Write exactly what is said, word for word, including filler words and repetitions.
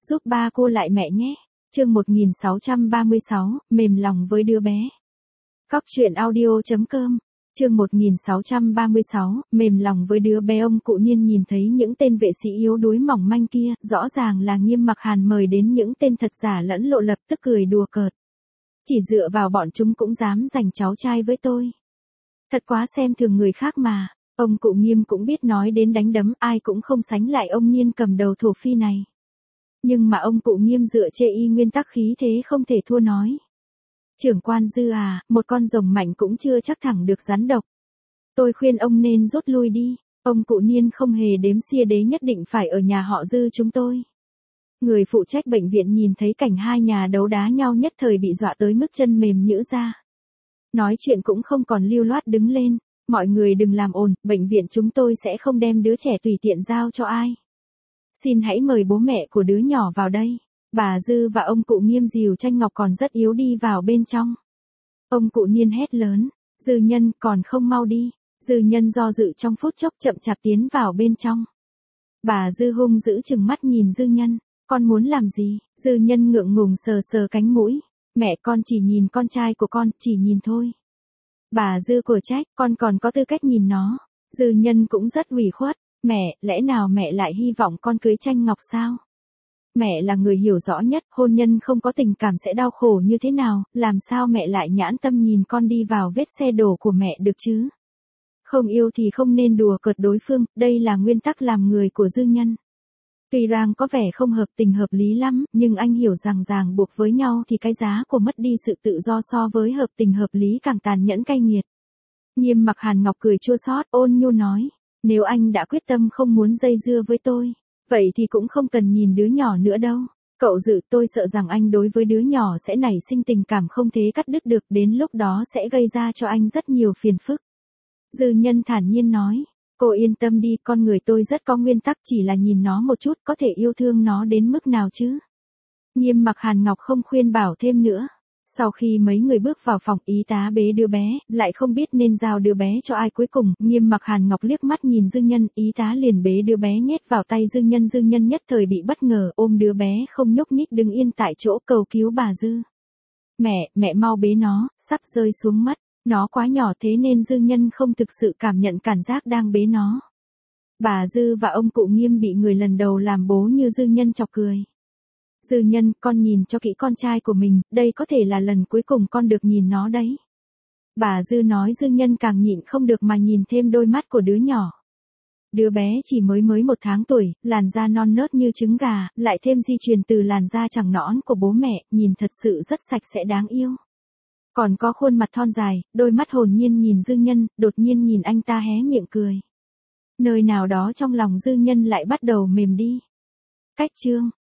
giúp ba cô lại mẹ nhé. Chương một nghìn sáu trăm ba mươi sáu, mềm lòng với đứa bé. Cóc truyện audio chấm com. Chương một nghìn sáu trăm ba mươi sáu, mềm lòng với đứa bé. Ông cụ Niên nhìn thấy những tên vệ sĩ yếu đuối mỏng manh kia, rõ ràng là Nghiêm Mặc Hàn mời đến những tên thật giả lẫn lộ, lập tức cười đùa cợt. Chỉ dựa vào bọn chúng cũng dám giành cháu trai với tôi. Thật quá xem thường người khác mà. Ông cụ Nghiêm cũng biết nói đến đánh đấm, ai cũng không sánh lại ông Niên cầm đầu thổ phi này. Nhưng mà ông cụ Nghiêm dựa chê y nguyên tắc khí thế không thể thua nói. Trưởng quan Dư à, một con rồng mạnh cũng chưa chắc thẳng được rắn độc. Tôi khuyên ông nên rút lui đi. Ông cụ Niên không hề đếm xia đế nhất định phải ở nhà họ Dư chúng tôi. Người phụ trách bệnh viện nhìn thấy cảnh hai nhà đấu đá nhau nhất thời bị dọa tới mức chân mềm nhũn ra. Nói chuyện cũng không còn lưu loát đứng lên. Mọi người đừng làm ồn, bệnh viện chúng tôi sẽ không đem đứa trẻ tùy tiện giao cho ai. Xin hãy mời bố mẹ của đứa nhỏ vào đây. Bà Dư và ông cụ Nghiêm dìu Tranh Ngọc còn rất yếu đi vào bên trong. Ông cụ Niên hét lớn, Dư Nhân còn không mau đi. Dư Nhân do dự trong phút chốc chậm chạp tiến vào bên trong. Bà Dư hung dữ chừng mắt nhìn Dư Nhân, con muốn làm gì? Dư Nhân ngượng ngùng sờ sờ cánh mũi, mẹ con chỉ nhìn con trai của con, chỉ nhìn thôi. Bà Dư của trách, con còn có tư cách nhìn nó. Dư Nhân cũng rất ủy khuất, mẹ, lẽ nào mẹ lại hy vọng con cưới Tranh Ngọc sao? Mẹ là người hiểu rõ nhất, hôn nhân không có tình cảm sẽ đau khổ như thế nào, làm sao mẹ lại nhãn tâm nhìn con đi vào vết xe đổ của mẹ được chứ? Không yêu thì không nên đùa cợt đối phương, đây là nguyên tắc làm người của Dư Nhân. Tuy rằng có vẻ không hợp tình hợp lý lắm, nhưng anh hiểu rằng ràng buộc với nhau thì cái giá của mất đi sự tự do so với hợp tình hợp lý càng tàn nhẫn cay nghiệt. Nghiêm Mặc Hàn Ngọc cười chua xót, ôn nhu nói, nếu anh đã quyết tâm không muốn dây dưa với tôi, vậy thì cũng không cần nhìn đứa nhỏ nữa đâu. Cậu Dự, tôi sợ rằng anh đối với đứa nhỏ sẽ nảy sinh tình cảm không thể cắt đứt được, đến lúc đó sẽ gây ra cho anh rất nhiều phiền phức. Dư Nhân thản nhiên nói, cô yên tâm đi, con người tôi rất có nguyên tắc, chỉ là nhìn nó một chút có thể yêu thương nó đến mức nào chứ. Nghiêm Mặc Hàn Ngọc không khuyên bảo thêm nữa. Sau khi mấy người bước vào phòng, y tá bế đứa bé, lại không biết nên giao đứa bé cho ai cuối cùng. Nghiêm Mặc Hàn Ngọc liếc mắt nhìn Dư Nhân, y tá liền bế đứa bé nhét vào tay Dư Nhân. Dư Nhân nhất thời bị bất ngờ, ôm đứa bé không nhúc nhích đứng yên tại chỗ cầu cứu bà Dư. Mẹ, mẹ mau bế nó, sắp rơi xuống mất. Nó quá nhỏ thế nên Dư Nhân không thực sự cảm nhận cảm giác đang bế nó. Bà Dư và ông cụ Nghiêm bị người lần đầu làm bố như Dư Nhân chọc cười. Dư Nhân, con nhìn cho kỹ con trai của mình, đây có thể là lần cuối cùng con được nhìn nó đấy. Bà Dư nói. Dư Nhân càng nhịn không được mà nhìn thêm đôi mắt của đứa nhỏ. Đứa bé chỉ mới mới một tháng tuổi, làn da non nớt như trứng gà, lại thêm di truyền từ làn da trắng nõn của bố mẹ, nhìn thật sự rất sạch sẽ đáng yêu. Còn có khuôn mặt thon dài, đôi mắt hồn nhiên nhìn Dư Nhân, đột nhiên nhìn anh ta hé miệng cười. Nơi nào đó trong lòng Dư Nhân lại bắt đầu mềm đi. Cách chương